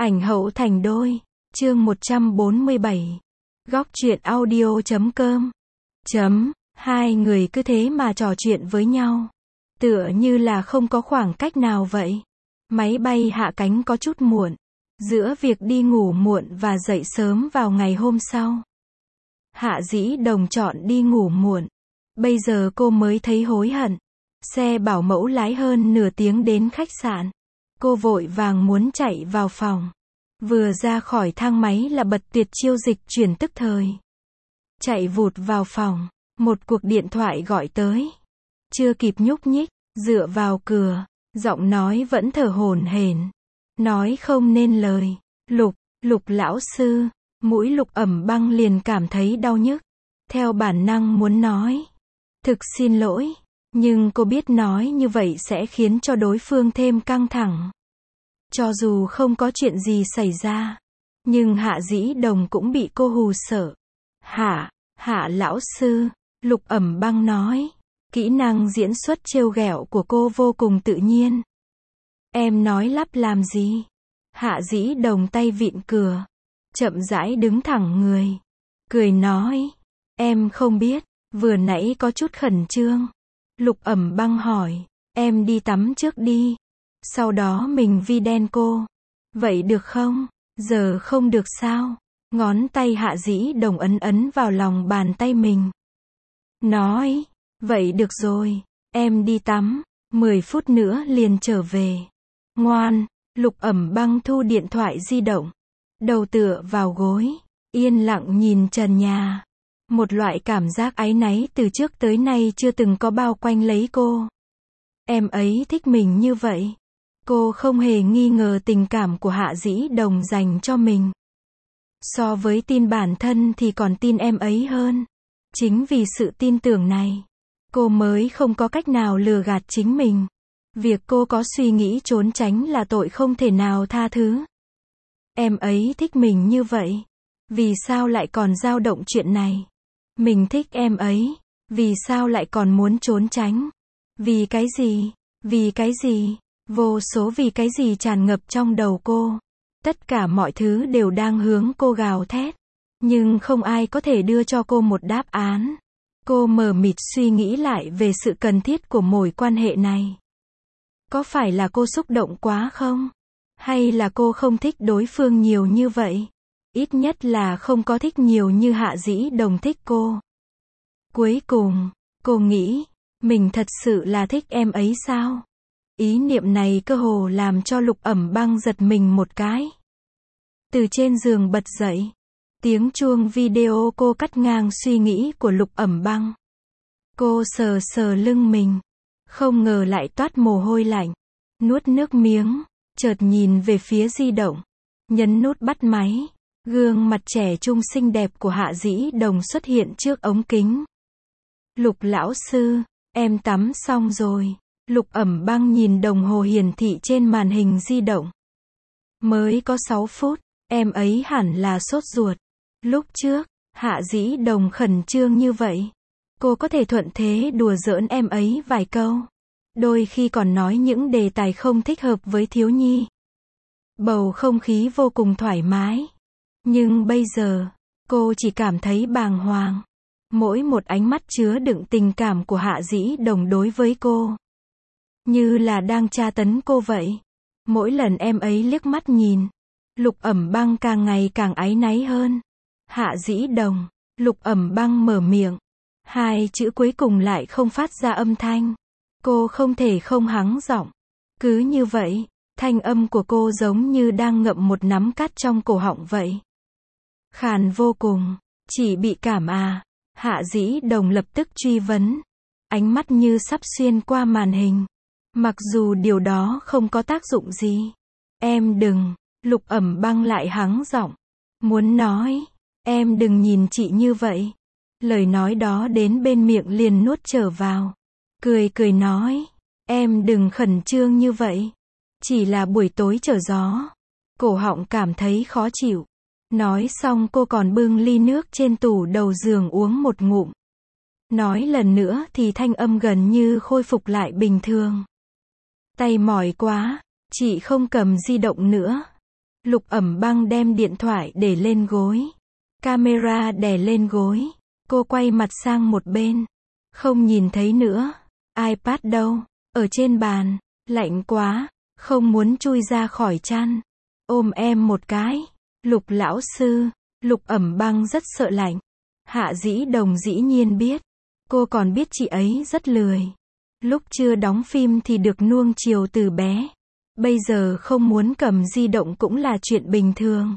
Ảnh hậu thành đôi. Chương 147. Góc truyện audio.com. Hai người cứ thế mà trò chuyện với nhau. Tựa như là không có khoảng cách nào vậy. Máy bay hạ cánh có chút muộn. Giữa việc đi ngủ muộn và dậy sớm vào ngày hôm sau. Hạ Dĩ Đồng chọn đi ngủ muộn. Bây giờ cô mới thấy hối hận. Xe bảo mẫu lái hơn nửa tiếng đến khách sạn. Cô vội vàng muốn chạy vào phòng. Vừa ra khỏi thang máy là bật tuyệt chiêu dịch chuyển tức thời. Chạy vụt vào phòng. Một cuộc điện thoại gọi tới. Chưa kịp nhúc nhích, dựa vào cửa. Giọng nói vẫn thở hổn hển. Nói không nên lời. Lục lão sư. Mũi Lục Ẩm Băng liền cảm thấy đau nhức. Theo bản năng muốn nói. Thực xin lỗi. Nhưng cô biết nói như vậy sẽ khiến cho đối phương thêm căng thẳng. Cho dù không có chuyện gì xảy ra. Nhưng Hạ Dĩ Đồng cũng bị cô hù sợ. Hạ lão sư. Lục Ẩm Băng nói. Kỹ năng diễn xuất trêu ghẹo của cô vô cùng tự nhiên. Em nói lắp làm gì? Hạ Dĩ Đồng tay vịn cửa. Chậm rãi đứng thẳng người. Cười nói. Em không biết. Vừa nãy có chút khẩn trương. Lục Ẩm Băng hỏi. Em đi tắm trước đi. Sau đó mình video cô. Vậy được không? Giờ không được sao? Ngón tay Hạ Dĩ Đồng ấn vào lòng bàn tay mình. Nói. Vậy được rồi. Em đi tắm. 10 phút nữa liền trở về. Ngoan. Lục Ẩm Băng thu điện thoại di động. Đầu tựa vào gối. Yên lặng nhìn trần nhà. Một loại cảm giác áy náy từ trước tới nay chưa từng có bao quanh lấy cô. Em ấy thích mình như vậy. Cô không hề nghi ngờ tình cảm của Hạ Dĩ Đồng dành cho mình. So với tin bản thân thì còn tin em ấy hơn. Chính vì sự tin tưởng này, cô mới không có cách nào lừa gạt chính mình. Việc cô có suy nghĩ trốn tránh là tội không thể nào tha thứ. Em ấy thích mình như vậy. Vì sao lại còn dao động chuyện này? Mình thích em ấy. Vì sao lại còn muốn trốn tránh? Vì cái gì? Vì cái gì? Vô số vì cái gì tràn ngập trong đầu cô. Tất cả mọi thứ đều đang hướng cô gào thét. Nhưng không ai có thể đưa cho cô một đáp án. Cô mờ mịt suy nghĩ lại về sự cần thiết của mối quan hệ này. Có phải là cô xúc động quá không? Hay là cô không thích đối phương nhiều như vậy? Ít nhất là không có thích nhiều như Hạ Dĩ Đồng thích cô. Cuối cùng, cô nghĩ, mình thật sự là thích em ấy sao? Ý niệm này cơ hồ làm cho Lục Ẩm Băng giật mình một cái. Từ trên giường bật dậy. Tiếng chuông video cô cắt ngang suy nghĩ của Lục Ẩm Băng. Cô sờ sờ lưng mình. Không ngờ lại toát mồ hôi lạnh. Nuốt nước miếng. Chợt nhìn về phía di động. Nhấn nút bắt máy. Gương mặt trẻ trung xinh đẹp của Hạ Dĩ Đồng xuất hiện trước ống kính. Lục lão sư, em tắm xong rồi. Lục Ẩm Băng nhìn đồng hồ hiển thị trên màn hình di động. Mới có 6 phút, em ấy hẳn là sốt ruột. Lúc trước, Hạ Dĩ Đồng khẩn trương như vậy. Cô có thể thuận thế đùa giỡn em ấy vài câu. Đôi khi còn nói những đề tài không thích hợp với thiếu nhi. Bầu không khí vô cùng thoải mái. Nhưng bây giờ, cô chỉ cảm thấy bàng hoàng. Mỗi một ánh mắt chứa đựng tình cảm của Hạ Dĩ Đồng đối với cô. Như là đang tra tấn cô vậy. Mỗi lần em ấy liếc mắt nhìn, Lục Ẩm Băng càng ngày càng áy náy hơn. Hạ Dĩ Đồng. Lục Ẩm Băng mở miệng. Hai chữ cuối cùng lại không phát ra âm thanh. Cô không thể không hắng giọng. Cứ như vậy, thanh âm của cô giống như đang ngậm một nắm cát trong cổ họng vậy. Khàn vô cùng. Chỉ bị cảm à? Hạ Dĩ Đồng lập tức truy vấn. Ánh mắt như sắp xuyên qua màn hình. Mặc dù điều đó không có tác dụng gì. Em đừng. Lục Ẩm Băng lại hắng giọng. Muốn nói. Em đừng nhìn chị như vậy. Lời nói đó đến bên miệng liền nuốt trở vào. Cười nói. Em đừng khẩn trương như vậy. Chỉ là buổi tối trở gió. Cổ họng cảm thấy khó chịu. Nói xong cô còn bưng ly nước trên tủ đầu giường uống một ngụm. Nói lần nữa thì thanh âm gần như khôi phục lại bình thường. Tay mỏi quá, chị không cầm di động nữa. Lục Ẩm Băng đem điện thoại để lên gối. Camera đè lên gối. Cô quay mặt sang một bên. Không nhìn thấy nữa. iPad đâu? Ở trên bàn. Lạnh quá. Không muốn chui ra khỏi chăn. Ôm em một cái. Lục lão sư. Lục Ẩm Băng rất sợ lạnh. Hạ Dĩ Đồng dĩ nhiên biết. Cô còn biết chị ấy rất lười. Lúc chưa đóng phim thì được nuông chiều từ bé. Bây giờ không muốn cầm di động cũng là chuyện bình thường.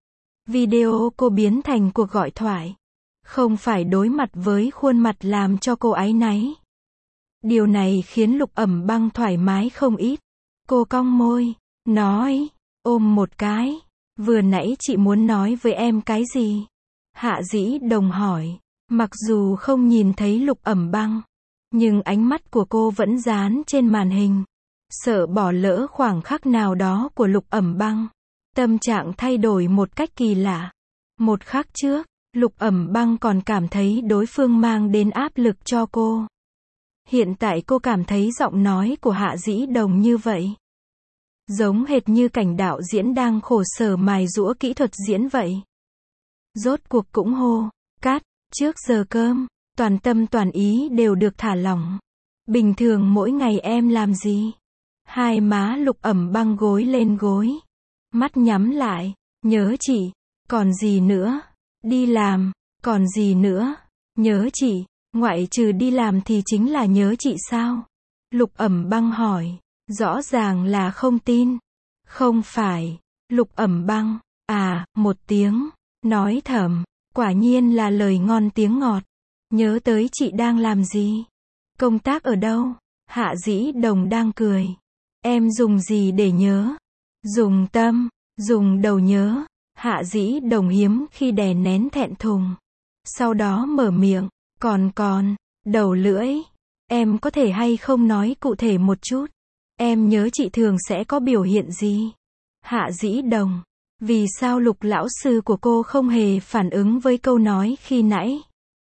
Video cô biến thành cuộc gọi thoại. Không phải đối mặt với khuôn mặt làm cho cô áy náy. Điều này khiến Lục Ẩm Băng thoải mái không ít. Cô cong môi, nói, ôm một cái. Vừa nãy chị muốn nói với em cái gì? Hạ Dĩ Đồng hỏi. Mặc dù không nhìn thấy Lục Ẩm Băng, nhưng ánh mắt của cô vẫn dán trên màn hình. Sợ bỏ lỡ khoảng khắc nào đó của Lục Ẩm Băng. Tâm trạng thay đổi một cách kỳ lạ. Một khắc trước, Lục Ẩm Băng còn cảm thấy đối phương mang đến áp lực cho cô. Hiện tại cô cảm thấy giọng nói của Hạ Dĩ Đồng như vậy. Giống hệt như cảnh đạo diễn đang khổ sở mài giũa kỹ thuật diễn vậy. Rốt cuộc cũng hô, cắt, trước giờ cơm, toàn tâm toàn ý đều được thả lỏng. Bình thường mỗi ngày em làm gì? Hai má Lục Ẩm Băng gối lên gối. Mắt nhắm lại, nhớ chị, còn gì nữa? Đi làm, còn gì nữa? Nhớ chị, ngoại trừ đi làm thì chính là nhớ chị sao? Lục Ẩm Băng hỏi, rõ ràng là không tin. Không phải, Lục Ẩm Băng, một tiếng, nói thầm, quả nhiên là lời ngon tiếng ngọt. Nhớ tới chị đang làm gì? Công tác ở đâu? Hạ Dĩ Đồng đang cười. Em dùng gì để nhớ? Dùng tâm, dùng đầu nhớ. Hạ Dĩ Đồng hiếm khi đè nén thẹn thùng. Sau đó mở miệng, còn, đầu lưỡi. Em có thể hay không nói cụ thể một chút? Em nhớ chị thường sẽ có biểu hiện gì? Hạ Dĩ Đồng, vì sao Lục lão sư của cô không hề phản ứng với câu nói khi nãy?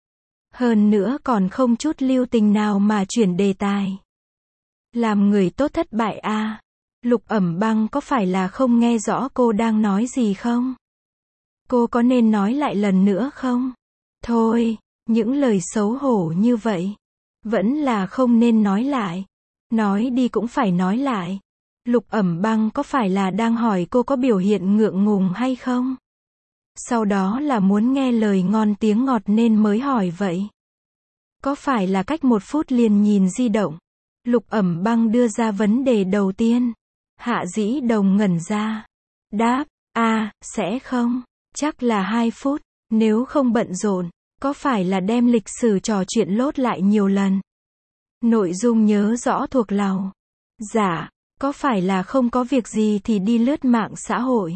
Hơn nữa còn không chút lưu tình nào mà chuyển đề tài. Làm người tốt thất bại à? Lục Ẩm Băng có phải là không nghe rõ cô đang nói gì không? Cô có nên nói lại lần nữa không? Thôi, những lời xấu hổ như vậy, vẫn là không nên nói lại. Nói đi cũng phải nói lại. Lục Ẩm Băng có phải là đang hỏi cô có biểu hiện ngượng ngùng hay không? Sau đó là muốn nghe lời ngon tiếng ngọt nên mới hỏi vậy. Có phải là cách 1 phút liền nhìn di động? Lục Ẩm Băng đưa ra vấn đề đầu tiên. Hạ Dĩ Đồng ngẩn ra. Đáp, sẽ không. Chắc là 2 phút. Nếu không bận rộn, có phải là đem lịch sử trò chuyện lốt lại nhiều lần? Nội dung nhớ rõ thuộc lòng. Dạ, có phải là không có việc gì thì đi lướt mạng xã hội?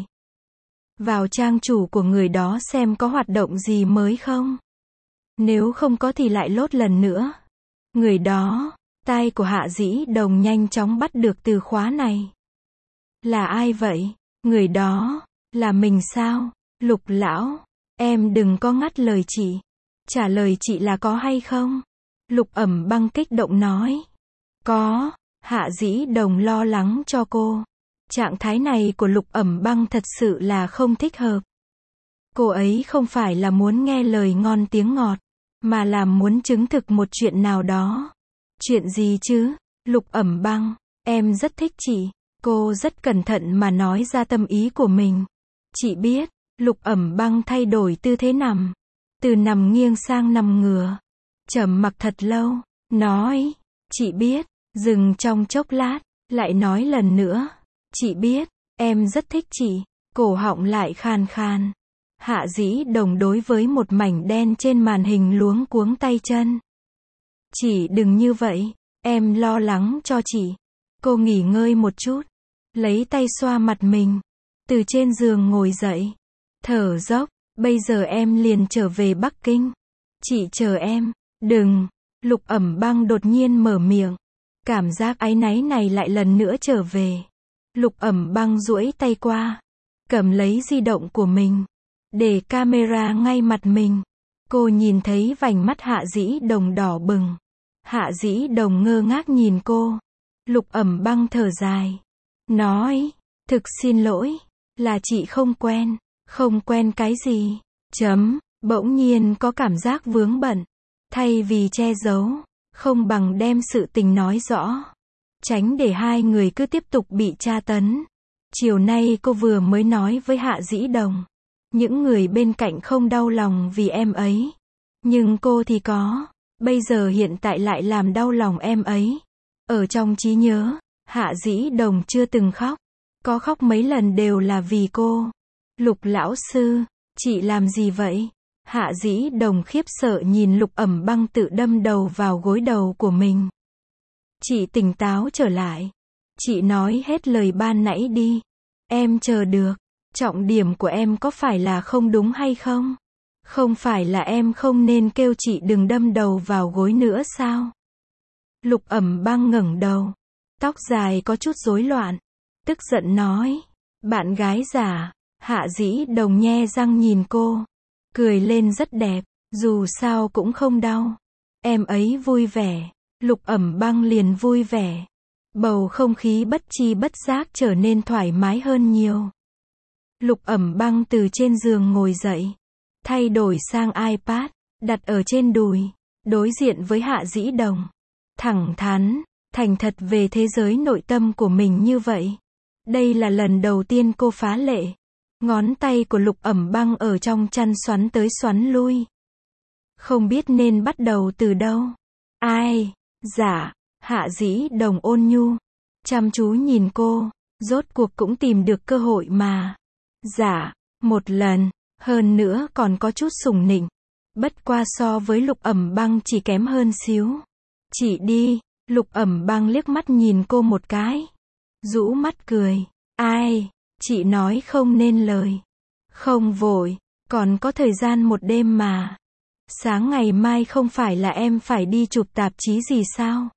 Vào trang chủ của người đó xem có hoạt động gì mới không? Nếu không có thì lại lốt lần nữa. Người đó, tai của Hạ Dĩ Đồng nhanh chóng bắt được từ khóa này. Là ai vậy? Người đó, là mình sao? Lục lão, em đừng có ngắt lời chị. Trả lời chị là có hay không? Lục Ẩm Băng kích động nói. Có. Hạ Dĩ Đồng lo lắng cho cô. Trạng thái này của Lục Ẩm Băng thật sự là không thích hợp. Cô ấy không phải là muốn nghe lời ngon tiếng ngọt, mà là muốn chứng thực một chuyện nào đó. Chuyện gì chứ? Lục Ẩm Băng, em rất thích chị. Cô rất cẩn thận mà nói ra tâm ý của mình. Chị biết. Lục Ẩm Băng thay đổi tư thế nằm. Từ nằm nghiêng sang nằm ngửa. Trầm mặc thật lâu. Nói. Chị biết. Dừng trong chốc lát. Lại nói lần nữa. Chị biết. Em rất thích chị. Cổ họng lại khàn khàn. Hạ Dĩ Đồng đối với một mảnh đen trên màn hình luống cuống tay chân. Chị đừng như vậy. Em lo lắng cho chị. Cô nghỉ ngơi một chút. Lấy tay xoa mặt mình. Từ trên giường ngồi dậy. Thở dốc. Bây giờ em liền trở về Bắc Kinh. Chị chờ em. Đừng. Lục Ẩm Băng đột nhiên mở miệng. Cảm giác áy náy này lại lần nữa trở về. Lục Ẩm Băng duỗi tay qua. Cầm lấy di động của mình. Để camera ngay mặt mình. Cô nhìn thấy vành mắt Hạ Dĩ Đồng đỏ bừng. Hạ Dĩ Đồng ngơ ngác nhìn cô. Lục Ẩm Băng thở dài. Nói. Thực xin lỗi. Là chị không quen. Không quen cái gì? Bỗng nhiên có cảm giác vướng bận. Thay vì che giấu, không bằng đem sự tình nói rõ. Tránh để hai người cứ tiếp tục bị tra tấn. Chiều nay cô vừa mới nói với Hạ Dĩ Đồng. Những người bên cạnh không đau lòng vì em ấy. Nhưng cô thì có. Bây giờ hiện tại lại làm đau lòng em ấy. Ở trong trí nhớ, Hạ Dĩ Đồng chưa từng khóc. Có khóc mấy lần đều là vì cô. Lục lão sư, chị làm gì vậy? Hạ Dĩ Đồng khiếp sợ nhìn Lục Ẩm Băng tự đâm đầu vào gối đầu của mình. Chị tỉnh táo trở lại. Chị nói hết lời ban nãy đi. Em chờ được. Trọng điểm của em có phải là không đúng hay không? Không phải là em không nên kêu chị đừng đâm đầu vào gối nữa sao? Lục Ẩm Băng ngẩng đầu. Tóc dài có chút rối loạn. Tức giận nói. Bạn gái giả. Hạ Dĩ Đồng nhe răng nhìn cô. Cười lên rất đẹp. Dù sao cũng không đau. Em ấy vui vẻ. Lục Ẩm Băng liền vui vẻ. Bầu không khí bất chi bất giác trở nên thoải mái hơn nhiều. Lục Ẩm Băng từ trên giường ngồi dậy. Thay đổi sang iPad. Đặt ở trên đùi. Đối diện với Hạ Dĩ Đồng. Thẳng thắn. Thành thật về thế giới nội tâm của mình như vậy. Đây là lần đầu tiên cô phá lệ. Ngón tay của Lục Ẩm Băng ở trong chăn xoắn tới xoắn lui. Không biết nên bắt đầu từ đâu. Ai? Dạ. Hạ Dĩ Đồng ôn nhu. Chăm chú nhìn cô. Rốt cuộc cũng tìm được cơ hội mà. Dạ. Một lần. Hơn nữa còn có chút sủng nịnh. Bất qua so với Lục Ẩm Băng chỉ kém hơn xíu. Chị đi. Lục Ẩm Băng liếc mắt nhìn cô một cái. Rũ mắt cười. Ai? Chị nói không nên lời. Không vội. Còn có thời gian một đêm mà. Sáng ngày mai không phải là em phải đi chụp tạp chí gì sao?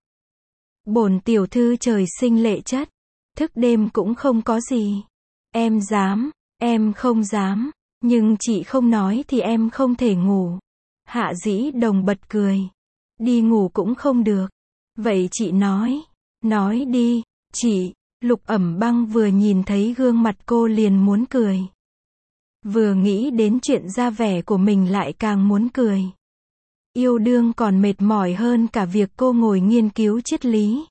Bổn tiểu thư trời sinh lệ chất. Thức đêm cũng không có gì. Em dám. Em không dám. Nhưng chị không nói thì em không thể ngủ. Hạ Dĩ Đồng bật cười. Đi ngủ cũng không được. Vậy chị nói. Nói đi. Chị. Lục Ẩm Băng vừa nhìn thấy gương mặt cô liền muốn cười. Vừa nghĩ đến chuyện ra vẻ của mình lại càng muốn cười. Yêu đương còn mệt mỏi hơn cả việc cô ngồi nghiên cứu triết lý.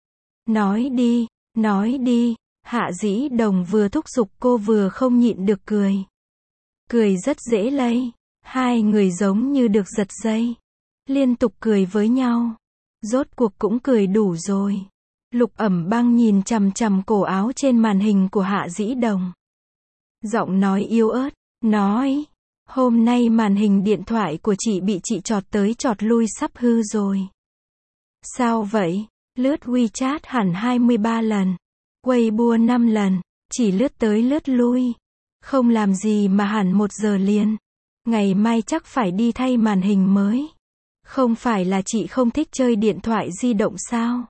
Nói đi, nói đi. Hạ Dĩ Đồng vừa thúc giục cô vừa không nhịn được cười. Cười rất dễ lây. Hai người giống như được giật dây. Liên tục cười với nhau. Rốt cuộc cũng cười đủ rồi. Lục Ẩm Băng nhìn chằm chằm cổ áo trên màn hình của Hạ Dĩ Đồng. Giọng nói yếu ớt, nói. Hôm nay màn hình điện thoại của chị bị chị chọt tới chọt lui sắp hư rồi. Sao vậy? Lướt WeChat hẳn 23 lần. Weibo 5 lần. Chỉ lướt tới lướt lui. Không làm gì mà hẳn 1 giờ liền. Ngày mai chắc phải đi thay màn hình mới. Không phải là chị không thích chơi điện thoại di động sao?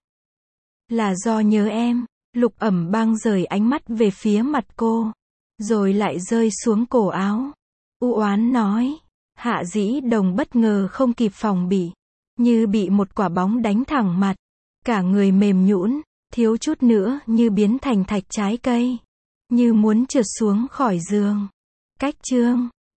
Là do nhớ em. Lục Ẩm Băng rời ánh mắt về phía mặt cô. Rồi lại rơi xuống cổ áo. U oán nói. Hạ Dĩ Đồng bất ngờ không kịp phòng bị. Như bị một quả bóng đánh thẳng mặt. Cả người mềm nhũn, thiếu chút nữa như biến thành thạch trái cây. Như muốn trượt xuống khỏi giường. Cách chương